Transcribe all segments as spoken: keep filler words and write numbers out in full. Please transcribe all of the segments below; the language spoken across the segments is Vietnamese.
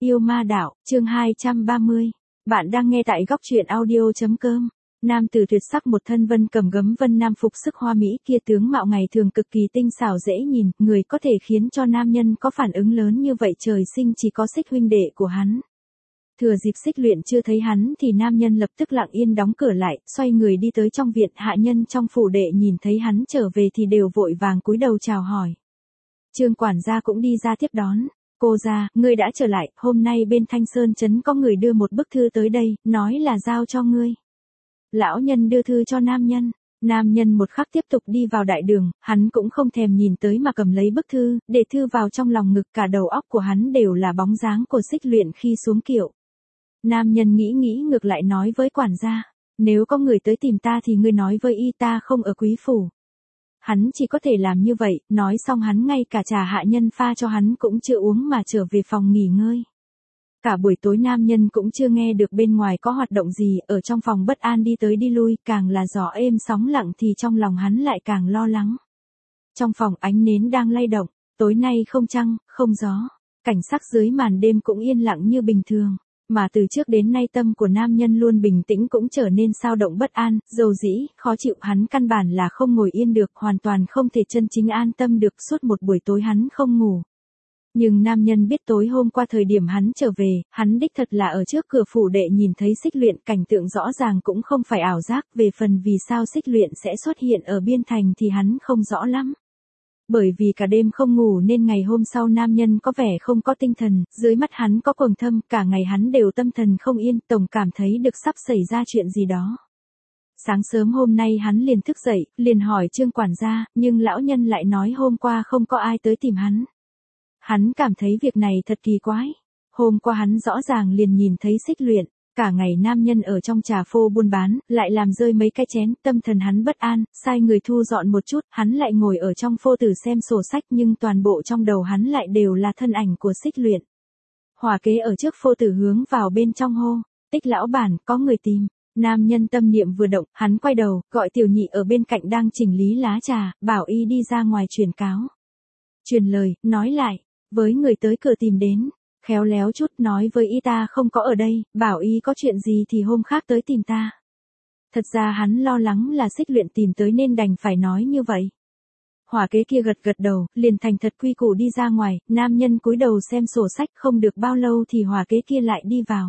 Yêu ma đạo, chương hai trăm ba mươi. Bạn đang nghe tại góc truyện audio.com. Nam tử tuyệt sắc một thân vân cầm gấm vân nam phục sức hoa mỹ kia tướng mạo ngày thường cực kỳ tinh xảo dễ nhìn, người có thể khiến cho nam nhân có phản ứng lớn như vậy trời sinh chỉ có Xích huynh đệ của hắn. Thừa dịp Xích Luyện chưa thấy hắn thì nam nhân lập tức lặng yên đóng cửa lại, xoay người đi tới trong viện. Hạ nhân trong phủ đệ nhìn thấy hắn trở về thì đều vội vàng cúi đầu chào hỏi. Trương quản gia cũng đi ra tiếp đón. Cô gia, ngươi đã trở lại, hôm nay bên Thanh Sơn Trấn có người đưa một bức thư tới đây, nói là giao cho ngươi. Lão nhân đưa thư cho nam nhân. Nam nhân một khắc tiếp tục đi vào đại đường, hắn cũng không thèm nhìn tới mà cầm lấy bức thư, để thư vào trong lòng ngực. Cả đầu óc của hắn đều là bóng dáng của Xích Luyện khi xuống kiệu. Nam nhân nghĩ nghĩ ngược lại nói với quản gia, nếu có người tới tìm ta thì ngươi nói với y ta không ở quý phủ. Hắn chỉ có thể làm như vậy, nói xong hắn ngay cả trà hạ nhân pha cho hắn cũng chưa uống mà trở về phòng nghỉ ngơi. Cả buổi tối nam nhân cũng chưa nghe được bên ngoài có hoạt động gì, ở trong phòng bất an đi tới đi lui, càng là gió êm sóng lặng thì trong lòng hắn lại càng lo lắng. Trong phòng ánh nến đang lay động, tối nay không trăng, không gió, cảnh sắc dưới màn đêm cũng yên lặng như bình thường. Mà từ trước đến nay tâm của nam nhân luôn bình tĩnh cũng trở nên xao động bất an, dầu dĩ, khó chịu. Hắn căn bản là không ngồi yên được, hoàn toàn không thể chân chính an tâm được. Suốt một buổi tối hắn không ngủ. Nhưng nam nhân biết tối hôm qua thời điểm hắn trở về, hắn đích thật là ở trước cửa phủ đệ nhìn thấy Xích Luyện, cảnh tượng rõ ràng cũng không phải ảo giác. Về phần vì sao Xích Luyện sẽ xuất hiện ở biên thành thì hắn không rõ lắm. Bởi vì cả đêm không ngủ nên ngày hôm sau nam nhân có vẻ không có tinh thần, dưới mắt hắn có quầng thâm, cả ngày hắn đều tâm thần không yên, tổng cảm thấy được sắp xảy ra chuyện gì đó. Sáng sớm hôm nay hắn liền thức dậy, liền hỏi Trương quản gia, nhưng lão nhân lại nói hôm qua không có ai tới tìm hắn. Hắn cảm thấy việc này thật kỳ quái. Hôm qua hắn rõ ràng liền nhìn thấy Xích Luyện. Cả ngày nam nhân ở trong trà phô buôn bán, lại làm rơi mấy cái chén, tâm thần hắn bất an, sai người thu dọn một chút, hắn lại ngồi ở trong phô tử xem sổ sách nhưng toàn bộ trong đầu hắn lại đều là thân ảnh của Xích Luyện. Hòa kế ở trước phô tử hướng vào bên trong hô, Tích lão bản, có người tìm. Nam nhân tâm niệm vừa động, hắn quay đầu, gọi tiểu nhị ở bên cạnh đang chỉnh lý lá trà, bảo y đi ra ngoài truyền cáo. Truyền lời, nói lại, với người tới cửa tìm đến. Khéo léo chút nói với y ta không có ở đây, bảo y có chuyện gì thì hôm khác tới tìm ta. Thật ra hắn lo lắng là Xích Luyện tìm tới nên đành phải nói như vậy. Hỏa kế kia gật gật đầu, liền thành thật quy củ đi ra ngoài, nam nhân cúi đầu xem sổ sách, không được bao lâu thì hỏa kế kia lại đi vào.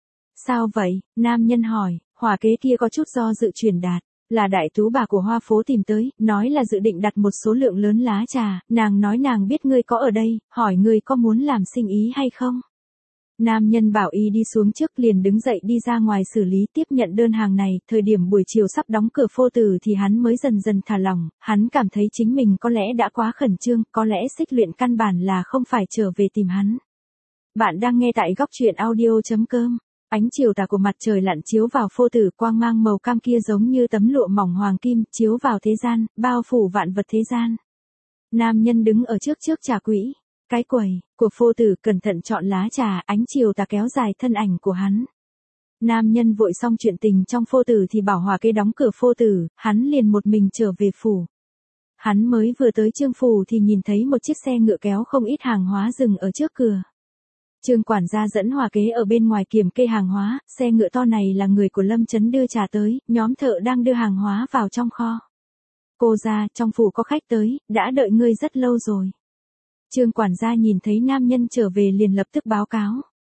Sao vậy? Nam nhân hỏi. Hỏa kế kia có chút do dự truyền đạt. Là đại tú bà của Hoa phố tìm tới, nói là dự định đặt một số lượng lớn lá trà, nàng nói nàng biết ngươi có ở đây, hỏi ngươi có muốn làm sinh ý hay không. Nam nhân bảo y đi xuống trước liền đứng dậy đi ra ngoài xử lý tiếp nhận đơn hàng này. Thời điểm buổi chiều sắp đóng cửa phô tử thì hắn mới dần dần thả lỏng, hắn cảm thấy chính mình có lẽ đã quá khẩn trương, có lẽ Xích Luyện căn bản là không phải trở về tìm hắn. Bạn đang nghe tại góc truyện audio.com. Ánh chiều tà của mặt trời lặn chiếu vào phô tử, quang mang màu cam kia giống như tấm lụa mỏng hoàng kim, chiếu vào thế gian, bao phủ vạn vật thế gian. Nam nhân đứng ở trước trước trà quỹ, cái quầy của phô tử cẩn thận chọn lá trà, ánh chiều tà kéo dài thân ảnh của hắn. Nam nhân vội xong chuyện tình trong phô tử thì bảo hòa kế đóng cửa phô tử, hắn liền một mình trở về phủ. Hắn mới vừa tới Trương phủ thì nhìn thấy một chiếc xe ngựa kéo không ít hàng hóa dừng ở trước cửa. Trương quản gia dẫn hòa kế ở bên ngoài kiểm kê hàng hóa, xe ngựa to này là người của Lâm Trấn đưa trà tới, nhóm thợ đang đưa hàng hóa vào trong kho. Cô gia, trong phủ có khách tới, đã đợi ngươi rất lâu rồi. Trương quản gia nhìn thấy nam nhân trở về liền lập tức báo cáo.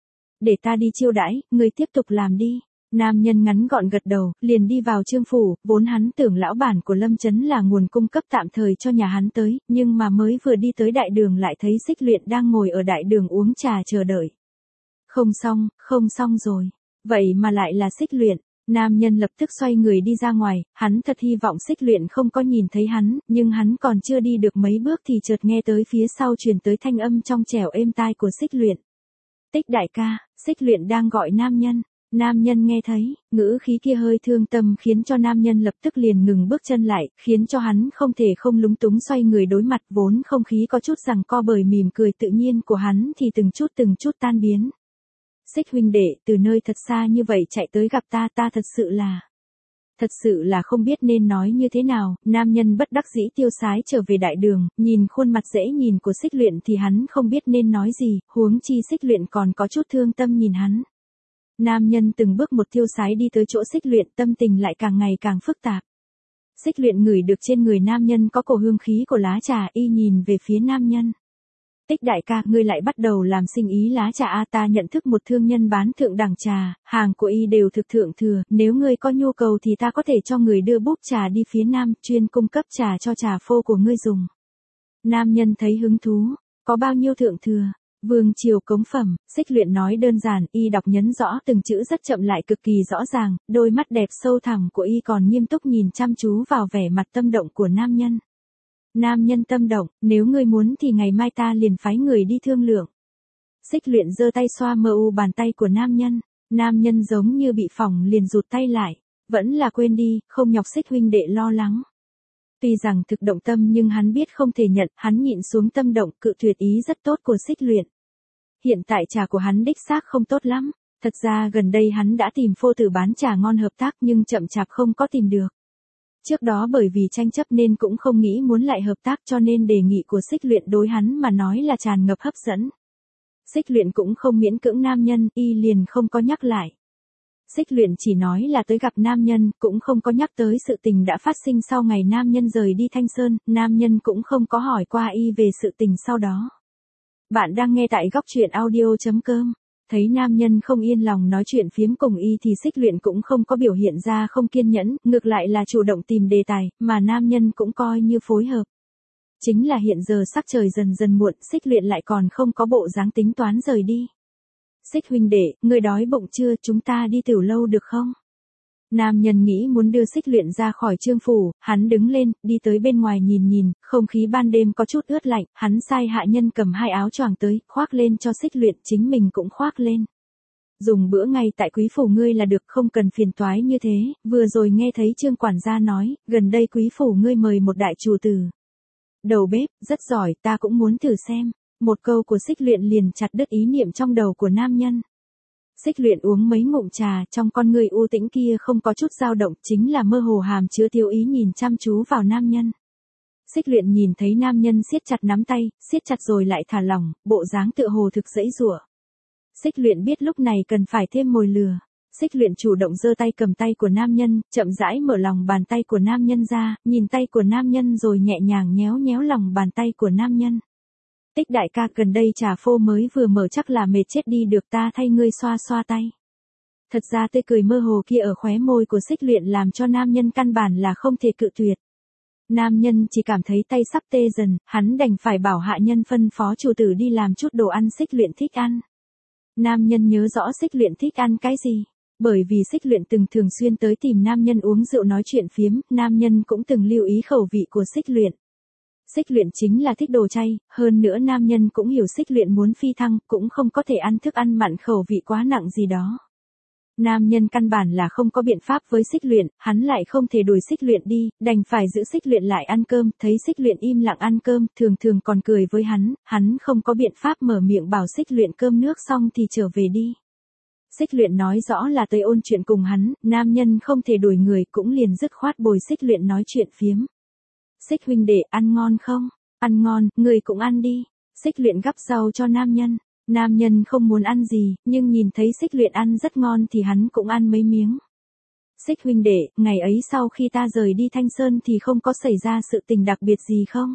Để ta đi chiêu đãi, ngươi tiếp tục làm đi. Nam nhân ngắn gọn gật đầu, liền đi vào Trương phủ, vốn hắn tưởng lão bản của Lâm Trấn là nguồn cung cấp tạm thời cho nhà hắn tới, nhưng mà mới vừa đi tới đại đường lại thấy Xích Luyện đang ngồi ở đại đường uống trà chờ đợi. Không xong, không xong rồi. Vậy mà lại là Xích Luyện. Nam nhân lập tức xoay người đi ra ngoài, hắn thật hy vọng Xích Luyện không có nhìn thấy hắn, nhưng hắn còn chưa đi được mấy bước thì chợt nghe tới phía sau truyền tới thanh âm trong trẻo êm tai của Xích Luyện. Tích đại ca, Xích Luyện đang gọi nam nhân. Nam nhân nghe thấy, ngữ khí kia hơi thương tâm khiến cho nam nhân lập tức liền ngừng bước chân lại, khiến cho hắn không thể không lúng túng xoay người đối mặt. Vốn không khí có chút giằng co bởi mỉm cười tự nhiên của hắn thì từng chút từng chút tan biến. Xích huynh đệ, từ nơi thật xa như vậy chạy tới gặp ta, ta thật sự là Thật sự là không biết nên nói như thế nào, nam nhân bất đắc dĩ tiêu sái trở về đại đường, nhìn khuôn mặt dễ nhìn của Xích Luyện thì hắn không biết nên nói gì, huống chi Xích Luyện còn có chút thương tâm nhìn hắn. Nam nhân từng bước một tiêu sái đi tới chỗ Xích Luyện, tâm tình lại càng ngày càng phức tạp. Xích Luyện ngửi được trên người nam nhân có cổ hương khí của lá trà, y nhìn về phía nam nhân. Tích đại ca, ngươi lại bắt đầu làm sinh ý lá trà a, ta nhận thức một thương nhân bán thượng đẳng trà, hàng của y đều thực thượng thừa, nếu ngươi có nhu cầu thì ta có thể cho người đưa búp trà đi phía nam, chuyên cung cấp trà cho trà phô của ngươi dùng. Nam nhân thấy hứng thú, có bao nhiêu thượng thừa? Vương triều cống phẩm, Xích Luyện nói đơn giản, y đọc nhấn rõ từng chữ rất chậm lại cực kỳ rõ ràng, đôi mắt đẹp sâu thẳm của y còn nghiêm túc nhìn chăm chú vào vẻ mặt tâm động của nam nhân. Nam nhân tâm động, nếu ngươi muốn thì ngày mai ta liền phái người đi thương lượng. Xích Luyện giơ tay xoa mờ u bàn tay của nam nhân, nam nhân giống như bị phỏng liền rụt tay lại, vẫn là quên đi, không nhọc Xích huynh đệ lo lắng. Tuy rằng thực động tâm nhưng hắn biết không thể nhận, hắn nhịn xuống tâm động, cự tuyệt ý rất tốt của Xích Luyện. Hiện tại trà của hắn đích xác không tốt lắm, thật ra gần đây hắn đã tìm phô tử bán trà ngon hợp tác nhưng chậm chạp không có tìm được. Trước đó bởi vì tranh chấp nên cũng không nghĩ muốn lại hợp tác, cho nên đề nghị của Xích Luyện đối hắn mà nói là tràn ngập hấp dẫn. Xích Luyện cũng không miễn cưỡng nam nhân, y liền không có nhắc lại. Xích Luyện chỉ nói là tới gặp nam nhân, cũng không có nhắc tới sự tình đã phát sinh sau ngày nam nhân rời đi Thanh Sơn, nam nhân cũng không có hỏi qua y về sự tình sau đó. Bạn đang nghe tại góc truyện audio chấm com. Thấy nam nhân không yên lòng nói chuyện phiếm cùng y thì Xích Luyện cũng không có biểu hiện ra không kiên nhẫn, ngược lại là chủ động tìm đề tài, mà nam nhân cũng coi như phối hợp. Chính là hiện giờ sắc trời dần dần muộn, Xích Luyện lại còn không có bộ dáng tính toán rời đi. Xích huynh đệ, ngươi đói bụng chưa, chúng ta đi tiểu lâu được không? Nam nhân nghĩ muốn đưa Xích Luyện ra khỏi trương phủ, hắn đứng lên, đi tới bên ngoài nhìn nhìn, không khí ban đêm có chút ướt lạnh, hắn sai hạ nhân cầm hai áo choàng tới, khoác lên cho Xích Luyện, chính mình cũng khoác lên. Dùng bữa ngay tại quý phủ ngươi là được, không cần phiền toái như thế, vừa rồi nghe thấy Trương quản gia nói, gần đây quý phủ ngươi mời một đại chủ tử. Đầu bếp, rất giỏi, ta cũng muốn thử xem. Một câu của Xích Luyện liền chặt đứt ý niệm trong đầu của nam nhân. Xích Luyện uống mấy ngụm trà, trong con người u tĩnh kia không có chút dao động, chính là mơ hồ hàm chứa tiêu ý nhìn chăm chú vào nam nhân. Xích Luyện nhìn thấy nam nhân siết chặt nắm tay, siết chặt rồi lại thả lỏng, bộ dáng tựa hồ thực dãy giụa. Xích Luyện biết lúc này cần phải thêm mồi lừa. Xích Luyện chủ động giơ tay cầm tay của nam nhân, chậm rãi mở lòng bàn tay của nam nhân ra, nhìn tay của nam nhân rồi nhẹ nhàng nhéo nhéo lòng bàn tay của nam nhân. Tích đại ca, gần đây trà phô mới vừa mở chắc là mệt chết đi được, ta thay ngươi xoa xoa tay. Thật ra tươi cười mơ hồ kia ở khóe môi của Xích Luyện làm cho nam nhân căn bản là không thể cự tuyệt. Nam nhân chỉ cảm thấy tay sắp tê dần, hắn đành phải bảo hạ nhân phân phó chủ tử đi làm chút đồ ăn Xích Luyện thích ăn. Nam nhân nhớ rõ Xích Luyện thích ăn cái gì. Bởi vì Xích Luyện từng thường xuyên tới tìm nam nhân uống rượu nói chuyện phiếm, nam nhân cũng từng lưu ý khẩu vị của Xích Luyện. Xích Luyện chính là thích đồ chay, hơn nữa nam nhân cũng hiểu Xích Luyện muốn phi thăng, cũng không có thể ăn thức ăn mặn khẩu vị quá nặng gì đó. Nam nhân căn bản là không có biện pháp với Xích Luyện, hắn lại không thể đuổi Xích Luyện đi, đành phải giữ Xích Luyện lại ăn cơm, thấy Xích Luyện im lặng ăn cơm, thường thường còn cười với hắn, hắn không có biện pháp mở miệng bảo Xích Luyện cơm nước xong thì trở về đi. Xích Luyện nói rõ là tới ôn chuyện cùng hắn, nam nhân không thể đuổi người cũng liền dứt khoát bồi Xích Luyện nói chuyện phiếm. Xích huynh đệ, ăn ngon không? Ăn ngon, người cũng ăn đi. Xích Luyện gắp rau cho nam nhân. Nam nhân không muốn ăn gì, nhưng nhìn thấy Xích Luyện ăn rất ngon thì hắn cũng ăn mấy miếng. Xích huynh đệ, ngày ấy sau khi ta rời đi Thanh Sơn thì không có xảy ra sự tình đặc biệt gì không?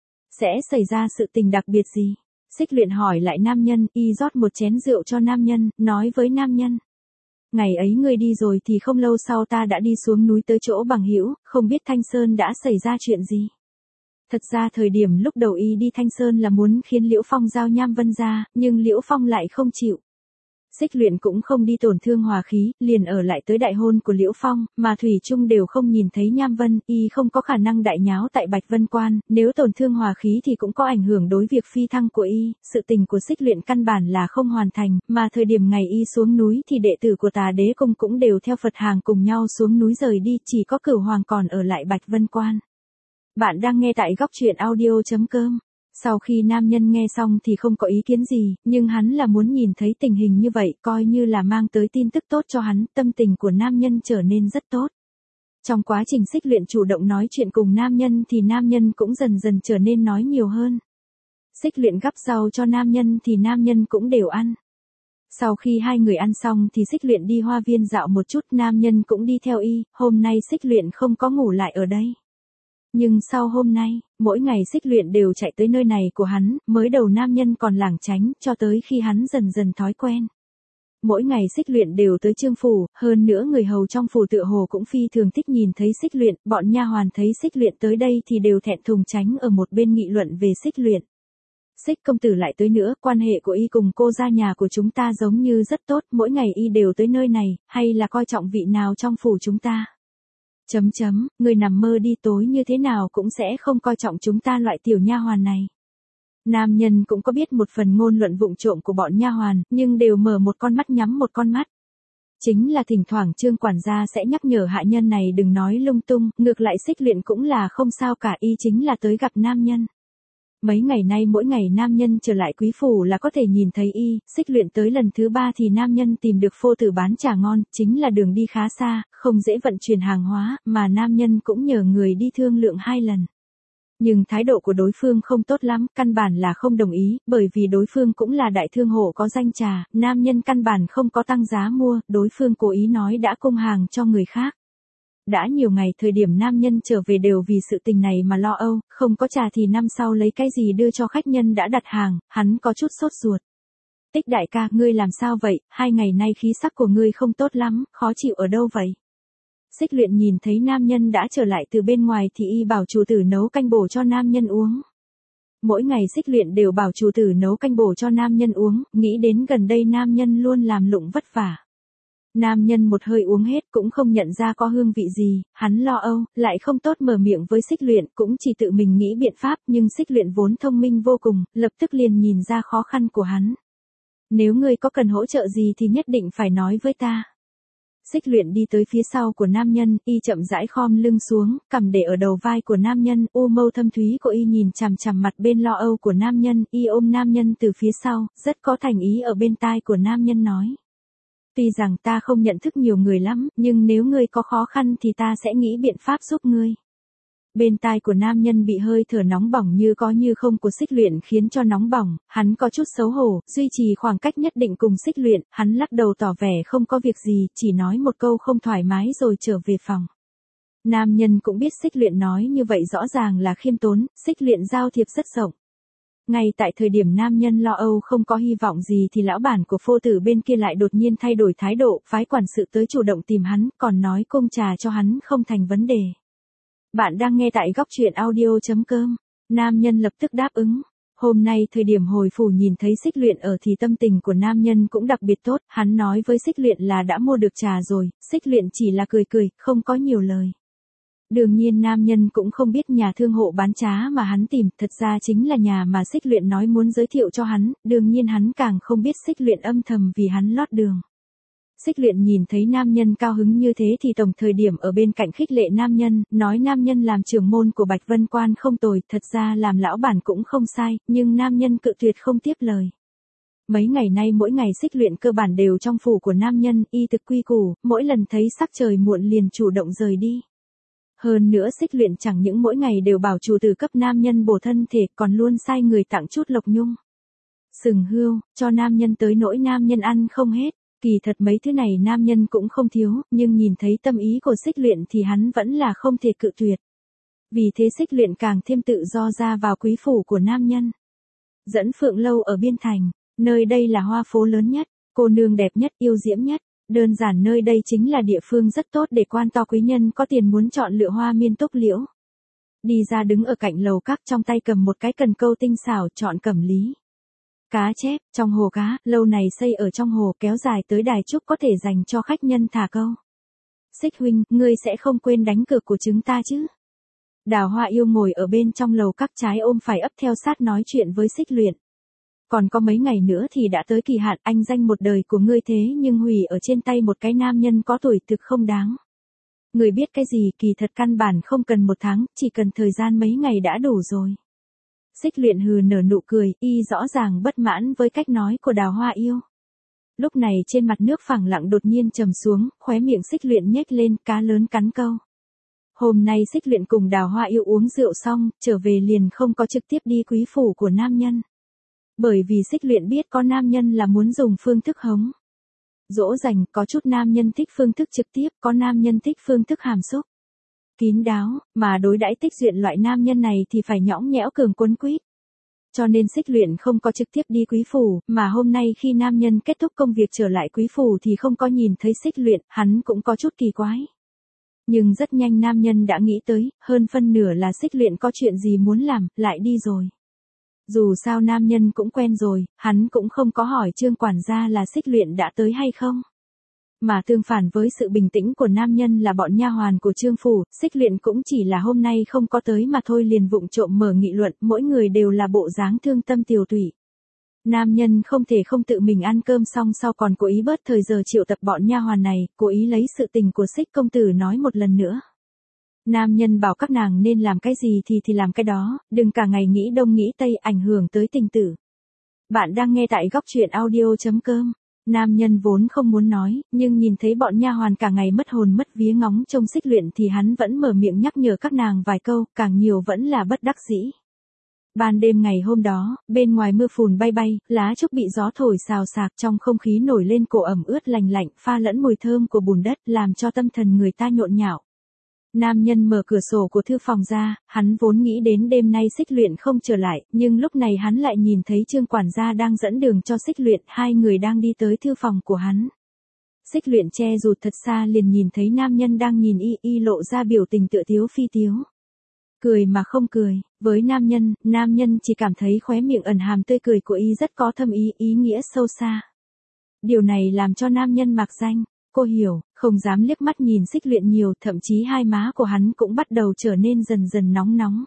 Sẽ xảy ra sự tình đặc biệt gì? Xích Luyện hỏi lại nam nhân, y rót một chén rượu cho nam nhân, nói với nam nhân. Ngày ấy ngươi đi rồi thì không lâu sau ta đã đi xuống núi tới chỗ bằng hữu, không biết Thanh Sơn đã xảy ra chuyện gì. Thật ra thời điểm lúc đầu y đi Thanh Sơn là muốn khiến Liễu Phong giao Nham Vân ra, nhưng Liễu Phong lại không chịu. Xích Luyện cũng không đi tổn thương hòa khí, liền ở lại tới đại hôn của Liễu Phong, mà Thủy Trung đều không nhìn thấy Nham Vân, y không có khả năng đại nháo tại Bạch Vân Quan, nếu tổn thương hòa khí thì cũng có ảnh hưởng đối việc phi thăng của y, sự tình của Xích Luyện căn bản là không hoàn thành, mà thời điểm ngày y xuống núi thì đệ tử của Tà Đế Cung cũng đều theo Phật hàng cùng nhau xuống núi rời đi, chỉ có Cửu Hoàng còn ở lại Bạch Vân Quan. Bạn đang nghe tại góc truyện audio chấm com. Sau khi nam nhân nghe xong thì không có ý kiến gì, nhưng hắn là muốn nhìn thấy tình hình như vậy, coi như là mang tới tin tức tốt cho hắn, tâm tình của nam nhân trở nên rất tốt. Trong quá trình Xích Luyện chủ động nói chuyện cùng nam nhân thì nam nhân cũng dần dần trở nên nói nhiều hơn. Xích Luyện gắp rau cho nam nhân thì nam nhân cũng đều ăn. Sau khi hai người ăn xong thì Xích Luyện đi hoa viên dạo một chút, nam nhân cũng đi theo y, hôm nay Xích Luyện không có ngủ lại ở đây. Nhưng sau hôm nay, mỗi ngày Xích Luyện đều chạy tới nơi này của hắn, mới đầu nam nhân còn lảng tránh, cho tới khi hắn dần dần thói quen. Mỗi ngày Xích Luyện đều tới Trương phủ, hơn nữa người hầu trong phủ tựa hồ cũng phi thường thích nhìn thấy Xích Luyện, bọn nha hoàn thấy Xích Luyện tới đây thì đều thẹn thùng tránh ở một bên nghị luận về Xích Luyện. Xích công tử lại tới nữa, quan hệ của y cùng cô gia nhà của chúng ta giống như rất tốt, mỗi ngày y đều tới nơi này, hay là coi trọng vị nào trong phủ chúng ta. Chấm chấm, người nằm mơ đi, tối như thế nào cũng sẽ không coi trọng chúng ta loại tiểu nha hoàn này. Nam nhân cũng có biết một phần ngôn luận vụng trộm của bọn nha hoàn, nhưng đều mở một con mắt nhắm một con mắt. Chính là thỉnh thoảng Trương quản gia sẽ nhắc nhở hạ nhân này đừng nói lung tung, ngược lại Xích Luyện cũng là không sao cả, y chính là tới gặp nam nhân. Mấy ngày nay mỗi ngày nam nhân trở lại quý phủ là có thể nhìn thấy y, Xích Luyện tới lần thứ ba thì nam nhân tìm được phô tử bán trà ngon, chính là đường đi khá xa, không dễ vận chuyển hàng hóa, mà nam nhân cũng nhờ người đi thương lượng hai lần. Nhưng thái độ của đối phương không tốt lắm, căn bản là không đồng ý, bởi vì đối phương cũng là đại thương hộ có danh trà, nam nhân căn bản không có tăng giá mua, đối phương cố ý nói đã cung hàng cho người khác. Đã nhiều ngày thời điểm nam nhân trở về đều vì sự tình này mà lo âu, không có trà thì năm sau lấy cái gì đưa cho khách nhân đã đặt hàng, hắn có chút sốt ruột. Tích đại ca, ngươi làm sao vậy, hai ngày nay khí sắc của ngươi không tốt lắm, khó chịu ở đâu vậy? Xích Luyện nhìn thấy nam nhân đã trở lại từ bên ngoài thì y bảo chủ tử nấu canh bổ cho nam nhân uống. Mỗi ngày Xích Luyện đều bảo chủ tử nấu canh bổ cho nam nhân uống, nghĩ đến gần đây nam nhân luôn làm lụng vất vả. Nam nhân một hơi uống hết cũng không nhận ra có hương vị gì, hắn lo âu, lại không tốt mở miệng với Xích Luyện, cũng chỉ tự mình nghĩ biện pháp, nhưng Xích Luyện vốn thông minh vô cùng, lập tức liền nhìn ra khó khăn của hắn. Nếu ngươi có cần hỗ trợ gì thì nhất định phải nói với ta. Xích Luyện đi tới phía sau của nam nhân, y chậm rãi khom lưng xuống, cằm để ở đầu vai của nam nhân, u mâu thâm thúy của y nhìn chằm chằm mặt bên lo âu của nam nhân, y ôm nam nhân từ phía sau, rất có thành ý ở bên tai của nam nhân nói. Tuy rằng ta không nhận thức nhiều người lắm, nhưng nếu ngươi có khó khăn thì ta sẽ nghĩ biện pháp giúp ngươi. Bên tai của nam nhân bị hơi thở nóng bỏng như có như không của Xích Luyện khiến cho nóng bỏng, hắn có chút xấu hổ, duy trì khoảng cách nhất định cùng Xích Luyện, hắn lắc đầu tỏ vẻ không có việc gì, chỉ nói một câu không thoải mái rồi trở về phòng. Nam nhân cũng biết Xích Luyện nói như vậy rõ ràng là khiêm tốn, Xích Luyện giao thiệp rất rộng. Ngay tại thời điểm nam nhân lo âu không có hy vọng gì thì lão bản của phô tử bên kia lại đột nhiên thay đổi thái độ, phái quản sự tới chủ động tìm hắn, còn nói cung trà cho hắn không thành vấn đề. Bạn đang nghe tại góc truyện audio chấm com. Nam nhân lập tức đáp ứng. Hôm nay thời điểm hồi phủ nhìn thấy Xích Luyện ở thì tâm tình của nam nhân cũng đặc biệt tốt, hắn nói với Xích Luyện là đã mua được trà rồi, Xích Luyện chỉ là cười cười, không có nhiều lời. Đương nhiên nam nhân cũng không biết nhà thương hộ bán trà mà hắn tìm, thật ra chính là nhà mà Xích Luyện nói muốn giới thiệu cho hắn, đương nhiên hắn càng không biết Xích Luyện âm thầm vì hắn lót đường. Xích Luyện nhìn thấy nam nhân cao hứng như thế thì tổng thời điểm ở bên cạnh khích lệ nam nhân, nói nam nhân làm trưởng môn của Bạch Vân Quan không tồi, thật ra làm lão bản cũng không sai, nhưng nam nhân cự tuyệt không tiếp lời. Mấy ngày nay mỗi ngày Xích Luyện cơ bản đều trong phủ của nam nhân, y thực quy củ, mỗi lần thấy sắc trời muộn liền chủ động rời đi. Hơn nữa Xích Luyện chẳng những mỗi ngày đều bảo chủ tử cấp nam nhân bổ thân thể, còn luôn sai người tặng chút lộc nhung, sừng hươu, cho nam nhân tới nỗi nam nhân ăn không hết. Kỳ thật mấy thứ này nam nhân cũng không thiếu, nhưng nhìn thấy tâm ý của Xích Luyện thì hắn vẫn là không thể cự tuyệt. Vì thế Xích Luyện càng thêm tự do ra vào quý phủ của nam nhân. Dẫn Phượng Lâu ở Biên Thành, nơi đây là hoa phố lớn nhất, cô nương đẹp nhất, yêu diễm nhất. Đơn giản nơi đây chính là địa phương rất tốt để quan to quý nhân có tiền muốn chọn lựa hoa miên túc liễu. Đi ra đứng ở cạnh lầu các trong tay cầm một cái cần câu tinh xảo chọn cẩm lý. Cá chép, trong hồ cá, lâu này xây ở trong hồ kéo dài tới đài trúc có thể dành cho khách nhân thả câu. Xích huynh, ngươi sẽ không quên đánh cược của chúng ta chứ? Đào Hoa Yêu ngồi ở bên trong lầu các trái ôm phải ấp theo sát nói chuyện với Xích Luyện. Còn có mấy ngày nữa thì đã tới kỳ hạn, anh danh một đời của ngươi thế nhưng hủy ở trên tay một cái nam nhân có tuổi thực không đáng. Ngươi biết cái gì, kỳ thật căn bản không cần một tháng, chỉ cần thời gian mấy ngày đã đủ rồi. Xích Luyện hừ nở nụ cười, y rõ ràng bất mãn với cách nói của Đào Hoa Yêu. Lúc này trên mặt nước phẳng lặng đột nhiên trầm xuống, khóe miệng Xích Luyện nhếch lên, cá lớn cắn câu. Hôm nay Xích Luyện cùng Đào Hoa Yêu uống rượu xong, trở về liền không có trực tiếp đi quý phủ của nam nhân. Bởi vì Xích Luyện biết có nam nhân là muốn dùng phương thức hống. Dỗ dành, có chút nam nhân thích phương thức trực tiếp, có nam nhân thích phương thức hàm xúc. Kín đáo, mà đối đãi Tích Duyện loại nam nhân này thì phải nhõng nhẽo cường quấn quýt. Cho nên Xích Luyện không có trực tiếp đi quý phủ, mà hôm nay khi nam nhân kết thúc công việc trở lại quý phủ thì không có nhìn thấy Xích Luyện, hắn cũng có chút kỳ quái. Nhưng rất nhanh nam nhân đã nghĩ tới, hơn phân nửa là Xích Luyện có chuyện gì muốn làm, lại đi rồi. Dù sao nam nhân cũng quen rồi, hắn cũng không có hỏi Trương quản gia là Xích Luyện đã tới hay không. Mà tương phản với sự bình tĩnh của nam nhân là bọn nha hoàn của Trương phủ, Xích Luyện cũng chỉ là hôm nay không có tới mà thôi, liền vụng trộm mở nghị luận, mỗi người đều là bộ dáng thương tâm tiều tụy. Nam nhân không thể không tự mình ăn cơm xong sau còn cố ý bớt thời giờ triệu tập bọn nha hoàn này, cố ý lấy sự tình của Xích công tử nói một lần nữa. Nam nhân bảo các nàng nên làm cái gì thì thì làm cái đó, đừng cả ngày nghĩ đông nghĩ tây ảnh hưởng tới tình tử. Bạn đang nghe tại góc truyện audio chấm com. Nam nhân vốn không muốn nói, nhưng nhìn thấy bọn nha hoàn cả ngày mất hồn mất vía ngóng trông Xích Luyện thì hắn vẫn mở miệng nhắc nhở các nàng vài câu, càng nhiều vẫn là bất đắc dĩ. Ban đêm ngày hôm đó, bên ngoài mưa phùn bay bay, lá trúc bị gió thổi xào xạc, trong không khí nổi lên cổ ẩm ướt lành lạnh, pha lẫn mùi thơm của bùn đất, làm cho tâm thần người ta nhộn nhạo. Nam nhân mở cửa sổ của thư phòng ra, hắn vốn nghĩ đến đêm nay Xích Luyện không trở lại, nhưng lúc này hắn lại nhìn thấy Trương quản gia đang dẫn đường cho Xích Luyện, hai người đang đi tới thư phòng của hắn. Xích Luyện che rụt thật xa liền nhìn thấy nam nhân đang nhìn y y lộ ra biểu tình tựa tiếu phi tiếu. Cười mà không cười, với nam nhân, nam nhân chỉ cảm thấy khóe miệng ẩn hàm tươi cười của y rất có thâm ý, ý nghĩa sâu xa. Điều này làm cho nam nhân mạc danh. Cô hiểu, không dám liếc mắt nhìn Xích Luyện nhiều, thậm chí hai má của hắn cũng bắt đầu trở nên dần dần nóng nóng.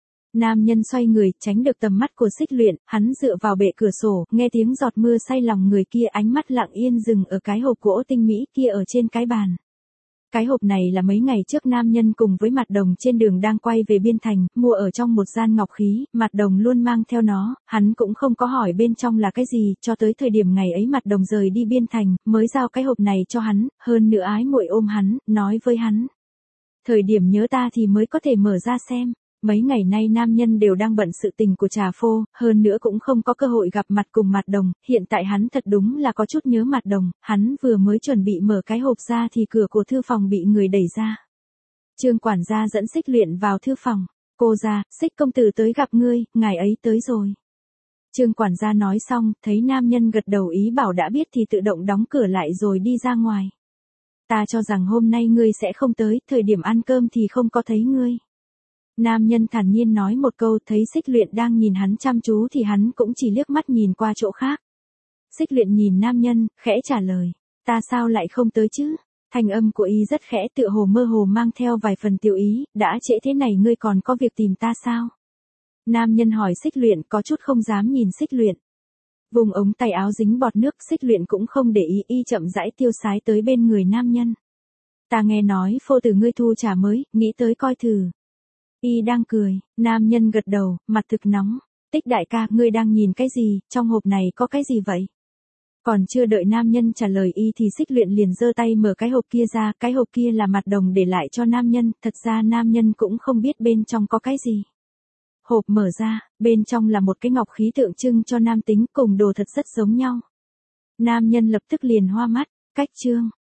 Nam nhân xoay người, tránh được tầm mắt của Xích Luyện, hắn dựa vào bệ cửa sổ, nghe tiếng giọt mưa say lòng người kia, ánh mắt lặng yên dừng ở cái hộp gỗ tinh mỹ kia ở trên cái bàn. Cái hộp này là mấy ngày trước nam nhân cùng với Mặt Đồng trên đường đang quay về Biên Thành, mua ở trong một gian ngọc khí, Mặt Đồng luôn mang theo nó, hắn cũng không có hỏi bên trong là cái gì, cho tới thời điểm ngày ấy Mặt Đồng rời đi Biên Thành, mới giao cái hộp này cho hắn, hơn nữa ái muội ôm hắn, nói với hắn. Thời điểm nhớ ta thì mới có thể mở ra xem. Mấy ngày nay nam nhân đều đang bận sự tình của Trà Phô, hơn nữa cũng không có cơ hội gặp mặt cùng Mặt Đồng, hiện tại hắn thật đúng là có chút nhớ Mặt Đồng, hắn vừa mới chuẩn bị mở cái hộp ra thì cửa của thư phòng bị người đẩy ra. Trương quản gia dẫn Xích Luyện vào thư phòng, cô ra, Xích công tử tới gặp ngươi, ngài ấy tới rồi. Trương quản gia nói xong, thấy nam nhân gật đầu ý bảo đã biết thì tự động đóng cửa lại rồi đi ra ngoài. Ta cho rằng hôm nay ngươi sẽ không tới, thời điểm ăn cơm thì không có thấy ngươi. Nam nhân thản nhiên nói một câu, thấy Xích Luyện đang nhìn hắn chăm chú thì hắn cũng chỉ liếc mắt nhìn qua chỗ khác. Xích Luyện nhìn nam nhân, khẽ trả lời, ta sao lại không tới chứ? Thanh âm của y rất khẽ tựa hồ mơ hồ mang theo vài phần tiểu ý, đã trễ thế này ngươi còn có việc tìm ta sao? Nam nhân hỏi Xích Luyện, có chút không dám nhìn Xích Luyện. Vùng ống tay áo dính bọt nước, Xích Luyện cũng không để ý, y chậm rãi tiêu sái tới bên người nam nhân. Ta nghe nói phô tử ngươi thu trà mới, nghĩ tới coi thử. Y đang cười, nam nhân gật đầu, mặt thực nóng. Tích đại ca, ngươi đang nhìn cái gì, trong hộp này có cái gì vậy? Còn chưa đợi nam nhân trả lời y thì Xích Luyện liền giơ tay mở cái hộp kia ra, cái hộp kia là Mặt Đồng để lại cho nam nhân, thật ra nam nhân cũng không biết bên trong có cái gì. Hộp mở ra, bên trong là một cái ngọc khí tượng trưng cho nam tính, cùng đồ thật rất giống nhau. Nam nhân lập tức liền hoa mắt, cách chương.